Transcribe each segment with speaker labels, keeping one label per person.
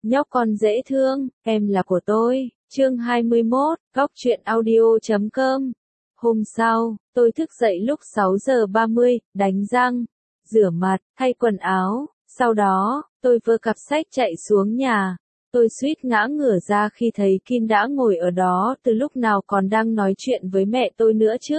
Speaker 1: nhóc con dễ thương, em là của tôi. Chương 21, Góc truyện audio.com. Hôm sau, tôi thức dậy lúc 6 giờ 30, đánh răng, rửa mặt, thay quần áo, sau đó, tôi vơ cặp sách chạy xuống nhà. Tôi suýt ngã ngửa ra khi thấy Kim đã ngồi ở đó từ lúc nào còn đang nói chuyện với mẹ tôi nữa chứ.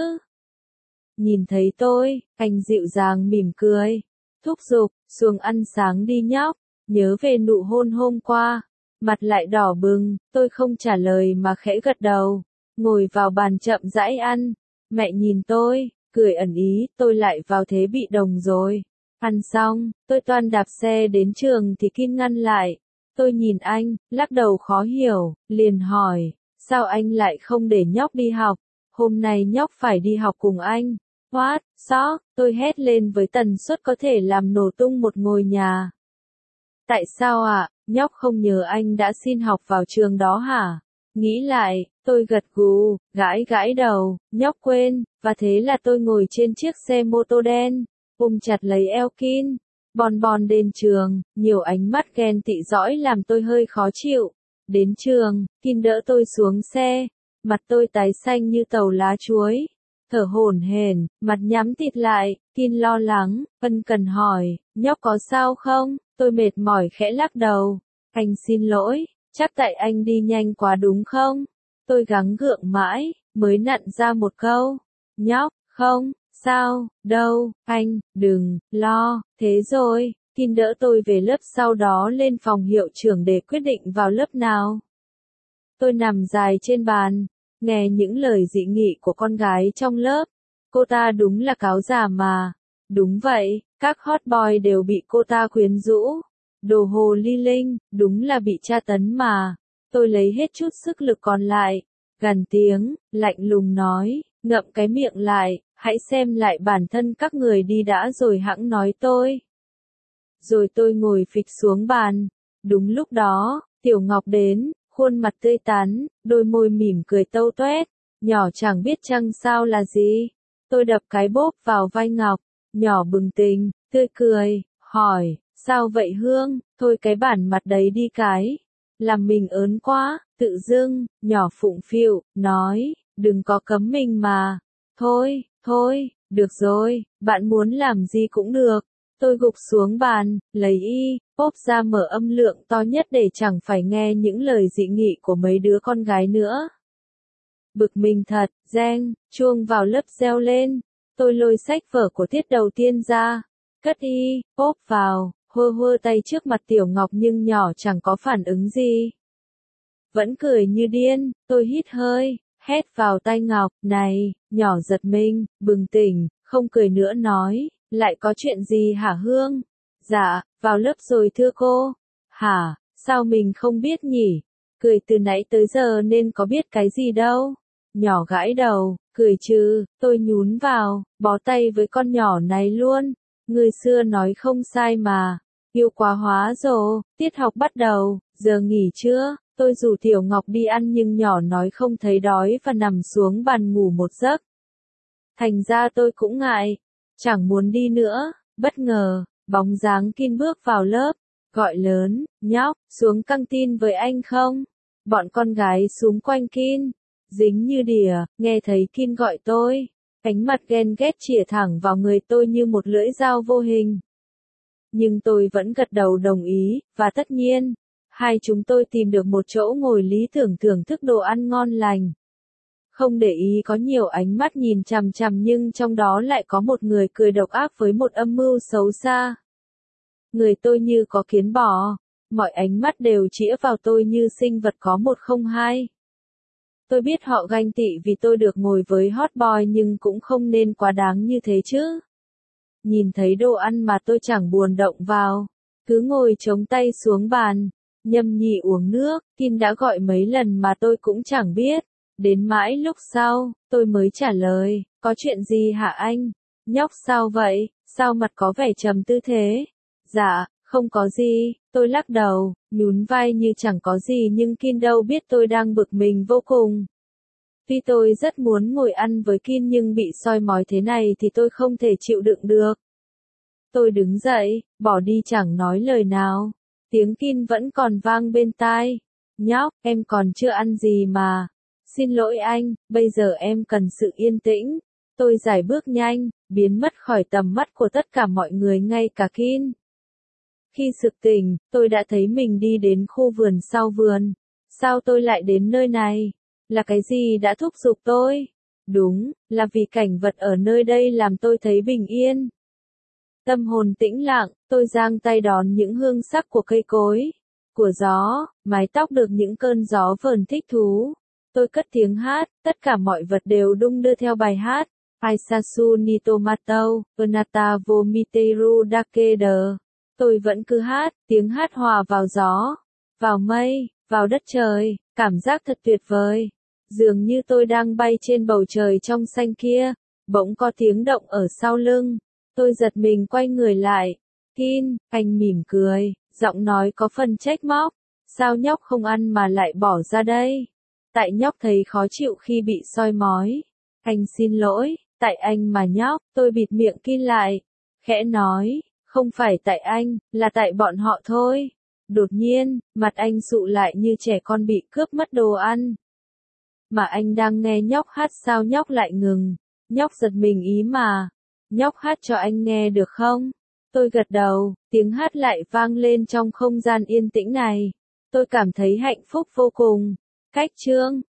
Speaker 1: Nhìn thấy tôi, anh dịu dàng mỉm cười, thúc giục, xuống ăn sáng đi nhóc, nhớ về nụ hôn hôm qua. Mặt lại đỏ bừng, tôi không trả lời mà khẽ gật đầu, ngồi vào bàn chậm rãi ăn. Mẹ nhìn tôi, cười ẩn ý, tôi lại vào thế bị động rồi. Ăn xong, tôi toan đạp xe đến trường thì Kim ngăn lại. Tôi nhìn anh, lắc đầu khó hiểu, liền hỏi, sao anh lại không để nhóc đi học? Hôm nay nhóc phải đi học cùng anh. What, sao? Tôi hét lên với tần suất có thể làm nổ tung một ngôi nhà. Tại sao ạ? Nhóc không nhớ anh đã xin học vào trường đó hả? Nghĩ lại, tôi gật gù, gãi đầu, nhóc quên, và thế là tôi ngồi trên chiếc xe mô tô đen, ôm chặt lấy eo Kim. Bon đến trường, nhiều ánh mắt ghen tị dõi làm tôi hơi khó chịu. Đến trường, Kim đỡ tôi xuống xe, mặt tôi tái xanh như tàu lá chuối. Thở hổn hển, mặt nhắm tịt lại, Kim lo lắng, ân cần hỏi, nhóc có sao không? Tôi mệt mỏi khẽ lắc đầu. Anh xin lỗi, chắc tại anh đi nhanh quá đúng không? Tôi gắng gượng mãi, mới nặn ra một câu. Nhóc, không, sao, đâu, anh, đừng, lo, thế rồi. Kim đỡ tôi về lớp sau đó lên phòng hiệu trưởng để quyết định vào lớp nào. Tôi nằm dài trên bàn, nghe những lời dị nghị của con gái trong lớp. Cô ta đúng là cáo già mà. Đúng vậy, các hot boy đều bị cô ta quyến rũ. Đồ hồ ly linh, đúng là bị tra tấn mà. Tôi lấy hết chút sức lực còn lại, gằn tiếng, lạnh lùng nói, ngậm cái miệng lại, hãy xem lại bản thân các người đi đã rồi hẵng nói tôi. Rồi tôi ngồi phịch xuống bàn. Đúng lúc đó, Tiểu Ngọc đến, khuôn mặt tươi tắn, đôi môi mỉm cười tâu toét, nhỏ chẳng biết chăng sao là gì. Tôi đập cái bốp vào vai Ngọc, nhỏ bừng tỉnh, tươi cười, hỏi, sao vậy Hương, thôi cái bản mặt đấy đi cái. Làm mình ớn quá, tự dưng, nhỏ phụng phịu, nói, đừng có cấm mình mà. Thôi, được rồi, bạn muốn làm gì cũng được. Tôi gục xuống bàn, lấy pop ra mở âm lượng to nhất để chẳng phải nghe những lời dị nghị của mấy đứa con gái nữa. Bực mình thật, reng, chuông vào lớp reo lên. Tôi lôi sách vở của tiết đầu tiên ra, cất pop vào, hơ tay trước mặt Tiểu Ngọc nhưng nhỏ chẳng có phản ứng gì. Vẫn cười như điên, tôi hít hơi, hét vào tai Ngọc, này, nhỏ giật mình, bừng tỉnh, không cười nữa nói, lại có chuyện gì hả Hương? Dạ, vào lớp rồi thưa cô. Hả, sao mình không biết nhỉ? Cười từ nãy tới giờ nên có biết cái gì đâu. Nhỏ gãi đầu, cười chứ, tôi nhún vào, bó tay với con nhỏ này luôn. Người xưa nói không sai mà. Yêu quá hóa rồi, tiết học bắt đầu, giờ nghỉ chưa? Tôi rủ Tiểu Ngọc đi ăn nhưng nhỏ nói không thấy đói và nằm xuống bàn ngủ một giấc. Thành ra tôi cũng ngại, chẳng muốn đi nữa. Bất ngờ, bóng dáng Kim bước vào lớp, gọi lớn, nhóc, xuống căng tin với anh không? Bọn con gái xúm quanh Kim, dính như đỉa, nghe thấy Kim gọi tôi. Ánh mặt ghen ghét chĩa thẳng vào người tôi như một lưỡi dao vô hình. Nhưng tôi vẫn gật đầu đồng ý, và tất nhiên, hai chúng tôi tìm được một chỗ ngồi lý tưởng thưởng thức đồ ăn ngon lành. Không để ý có nhiều ánh mắt nhìn chằm chằm nhưng trong đó lại có một người cười độc ác với một âm mưu xấu xa. Người tôi như có kiến bò, mọi ánh mắt đều chĩa vào tôi như sinh vật có một không hai. Tôi biết họ ganh tị vì tôi được ngồi với hot boy nhưng cũng không nên quá đáng như thế chứ. Nhìn thấy đồ ăn mà tôi chẳng buồn động vào, cứ ngồi chống tay xuống bàn, nhâm nhi uống nước. Kim đã gọi mấy lần mà tôi cũng chẳng biết. Đến mãi lúc sau, tôi mới trả lời, có chuyện gì hả anh? Nhóc sao vậy, sao mặt có vẻ trầm tư thế? Dạ, không có gì, tôi lắc đầu, nhún vai như chẳng có gì nhưng Kim đâu biết tôi đang bực mình vô cùng. Tuy tôi rất muốn ngồi ăn với Kim nhưng bị soi mói thế này thì tôi không thể chịu đựng được. Tôi đứng dậy, bỏ đi chẳng nói lời nào. Tiếng Kin vẫn còn vang bên tai. Nhóc, em còn chưa ăn gì mà. Xin lỗi anh, bây giờ em cần sự yên tĩnh. Tôi giải bước nhanh, biến mất khỏi tầm mắt của tất cả mọi người ngay cả Kin. Khi sực tỉnh, tôi đã thấy mình đi đến khu vườn sau vườn. Sao tôi lại đến nơi này? Là cái gì đã thúc giục tôi? Đúng, là vì cảnh vật ở nơi đây làm tôi thấy bình yên. Tâm hồn tĩnh lặng, tôi giang tay đón những hương sắc của cây cối, của gió, mái tóc được những cơn gió vờn thích thú. Tôi cất tiếng hát, tất cả mọi vật đều đung đưa theo bài hát. Aisasu ni tomato, Onata wo miteru dakede. Tôi vẫn cứ hát, tiếng hát hòa vào gió, vào mây, vào đất trời, cảm giác thật tuyệt vời. Dường như tôi đang bay trên bầu trời trong xanh kia, bỗng có tiếng động ở sau lưng. Tôi giật mình quay người lại. Kin, anh mỉm cười, giọng nói có phần trách móc. Sao nhóc không ăn mà lại bỏ ra đây? Tại nhóc thấy khó chịu khi bị soi mói. Anh xin lỗi, tại anh mà nhóc, tôi bịt miệng Kin lại. Khẽ nói, không phải tại anh, là tại bọn họ thôi. Đột nhiên, mặt anh sụ lại như trẻ con bị cướp mất đồ ăn. Mà anh đang nghe nhóc hát sao nhóc lại ngừng? Nhóc giật mình ý mà. Nhóc hát cho anh nghe được không? Tôi gật đầu, tiếng hát lại vang lên trong không gian yên tĩnh này. Tôi cảm thấy hạnh phúc vô cùng. Cách chương